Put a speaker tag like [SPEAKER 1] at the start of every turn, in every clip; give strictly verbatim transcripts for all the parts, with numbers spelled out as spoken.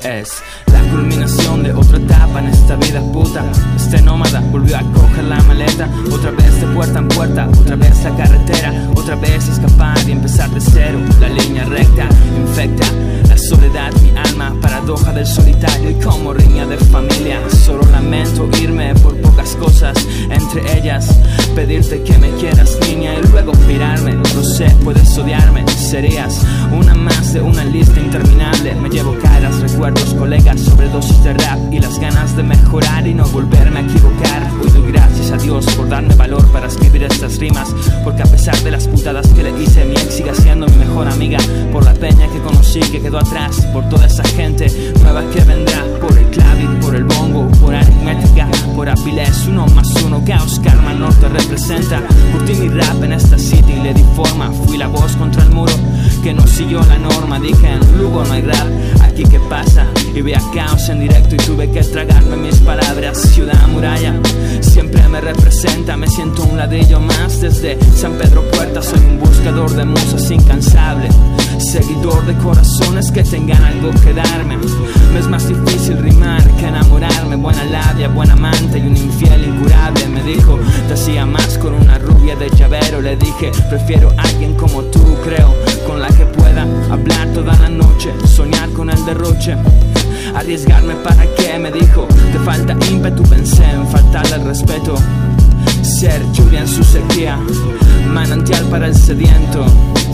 [SPEAKER 1] Es la culminación de otra etapa en esta vida puta. Este nómada volvió a coger la maleta, otra vez de puerta en puerta, otra vez la carretera, otra vez escapar y empezar de cero. La línea recta infecta la soledad, mi alma, paradoja del solitario y como riña de familia. Solo lamento irme por pocas cosas, entre ellas pedirte que me quieras, niña, y luego pirarme. No sé, puedes odiarme, serías una más de una lista interminable. Me llevo caras, recuerdos, colegas, sobredosis de rap y las ganas de mejorar y no volverme a equivocar. Hoy doy gracias a Dios por darme valor para escribir estas rimas, porque a pesar de las putadas que le hice, mi ex sigue siendo mi mejor amiga. Por la peña que conocí que quedó atrás, por toda esa gente nueva que vendrá, por el clavis, por el bongo, por aritmética, por Apiles, uno más uno, caos, karma, norte representa. Curtí mi rap en esta city, le di forma, fui la voz contra el muro que no siguió la norma. Dije en Lugo no hay rap, aquí qué pasa, y vi a caos en directo y tuve que tragarme mis palabras. Ciudad muralla siempre me representa, me siento un ladrillo más desde San Pedro Puerta. Soy un buscador de musas incansable, seguidor de corazones que tengan algo que darme. Me es más difícil rimar que enamorarme. Buena labia, buen amante y un infiel incurable. Me dijo, te hacía más con una rubia de llavero. Le dije, prefiero a alguien como tú, creo, con la que pueda hablar toda la noche, soñar con el derroche, arriesgarme para qué. Me dijo, te falta ímpetu. Pensé en faltarle el respeto, ser lluvia en su sequía, manantial para el sediento,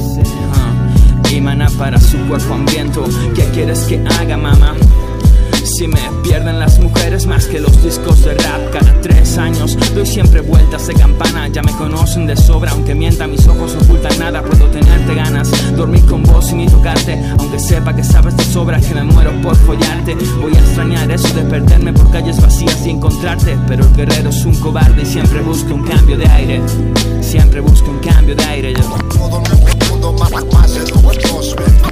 [SPEAKER 1] uh, y maná para su cuerpo hambriento. ¿Qué quieres que haga, mamá? Si me pierden las mujeres más que los discos de rap. Cada tres años doy siempre vueltas de campana. Ya me conocen de sobra, aunque mienta mis ojos no ocultan nada. Puedo tenerte ganas, dormir con vos y ni tocarte, aunque sepa que sabes de sobra que me muero por follarte. Voy a extrañar eso de perderme por calles vacías y encontrarte, pero el guerrero es un cobarde y siempre busca un cambio de aire. Siempre busca un cambio de aire. Yo.
[SPEAKER 2] Todo el mundo más, más educados,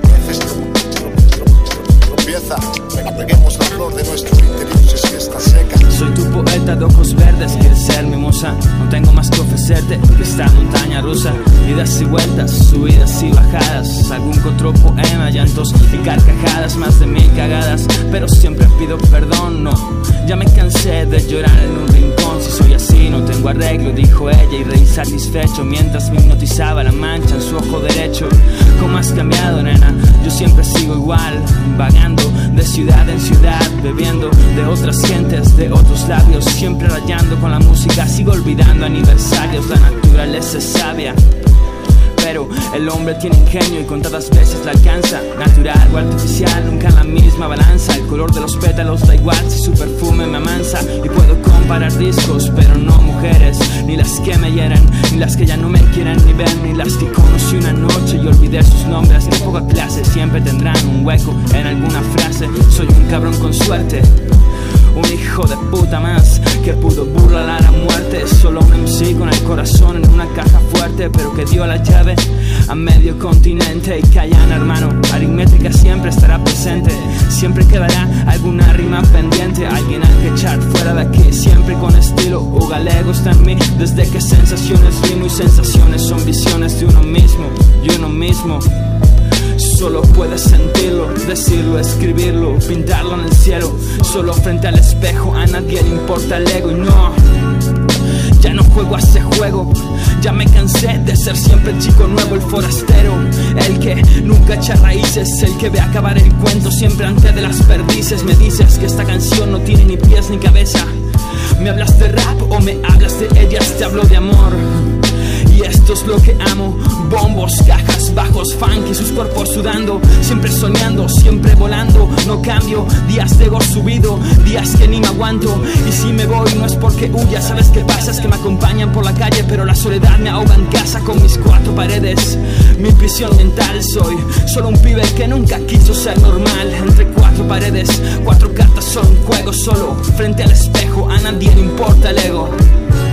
[SPEAKER 2] tropieza, reguemos la flor de nuestro interior si es que está seca.
[SPEAKER 1] Soy tu poeta de ojos verdes, quieres ser mi musa. No tengo más que ofrecerte que esta montaña rusa. Idas y vueltas, subidas y bajadas, algún que otro poema, llantos y carcajadas, más de mil cagadas, pero siempre pido perdón, no. Ya me cansé de llorar en un rincón. Si soy así no tengo arreglo, dijo ella y reí satisfecho mientras me hipnotizaba la mancha en su ojo derecho. ¿Cómo has cambiado, nena? Yo siempre sigo igual, vagando de ciudad en ciudad, bebiendo de otras gentes, de otros labios, siempre rayando con la música. Sigo olvidando aniversarios, la naturaleza es sabia, pero el hombre tiene ingenio y contadas veces la alcanza. Natural o artificial, nunca en la misma balanza. El color de los pétalos da igual si su perfume me amansa. Y puedo comparar discos, pero no mujeres, ni las que me hieren, ni las que ya no me quieren ni ver, ni las que conocí una noche y olvidé sus nombres. De poca clase siempre tendrán un hueco en alguna frase. Soy un cabrón con suerte, un hijo de puta más que pudo burlar a la muerte. Solo un M C con el corazón en una caja fuerte, pero que dio la llave a medio continente. Y callan, hermano, aritmética siempre estará presente. Siempre quedará alguna rima pendiente, alguien al que echar fuera de aquí. Siempre con estilo, o galego está en mí. Desde que sensaciones rimo y sensaciones son visiones de uno mismo. Y uno mismo solo puedes sentirlo, decirlo, escribirlo, pintarlo en el cielo. Solo frente al espejo, a nadie le importa el ego. Y no, ya no juego a ese juego. Ya me cansé de ser siempre el chico nuevo, el forastero, el que nunca echa raíces, el que ve acabar el cuento siempre antes de las perdices. Me dices que esta canción no tiene ni pies ni cabeza. ¿Me hablas de rap o me hablas de ellas? Te hablo de amor, y esto es lo que amo. Bombos, cajas, bajos, funk y sus cuerpos sudando. Siempre soñando, siempre volando. No cambio, días de ego subido, días que ni me aguanto. Y si me voy no es porque huya. ¿Sabes qué pasa? Es que me acompañan por la calle, pero la soledad me ahoga en casa con mis cuatro paredes. Mi prisión mental, soy solo un pibe que nunca quiso ser normal. Entre cuatro paredes, cuatro cartas son un juego. Solo frente al espejo, a nadie le importa el ego.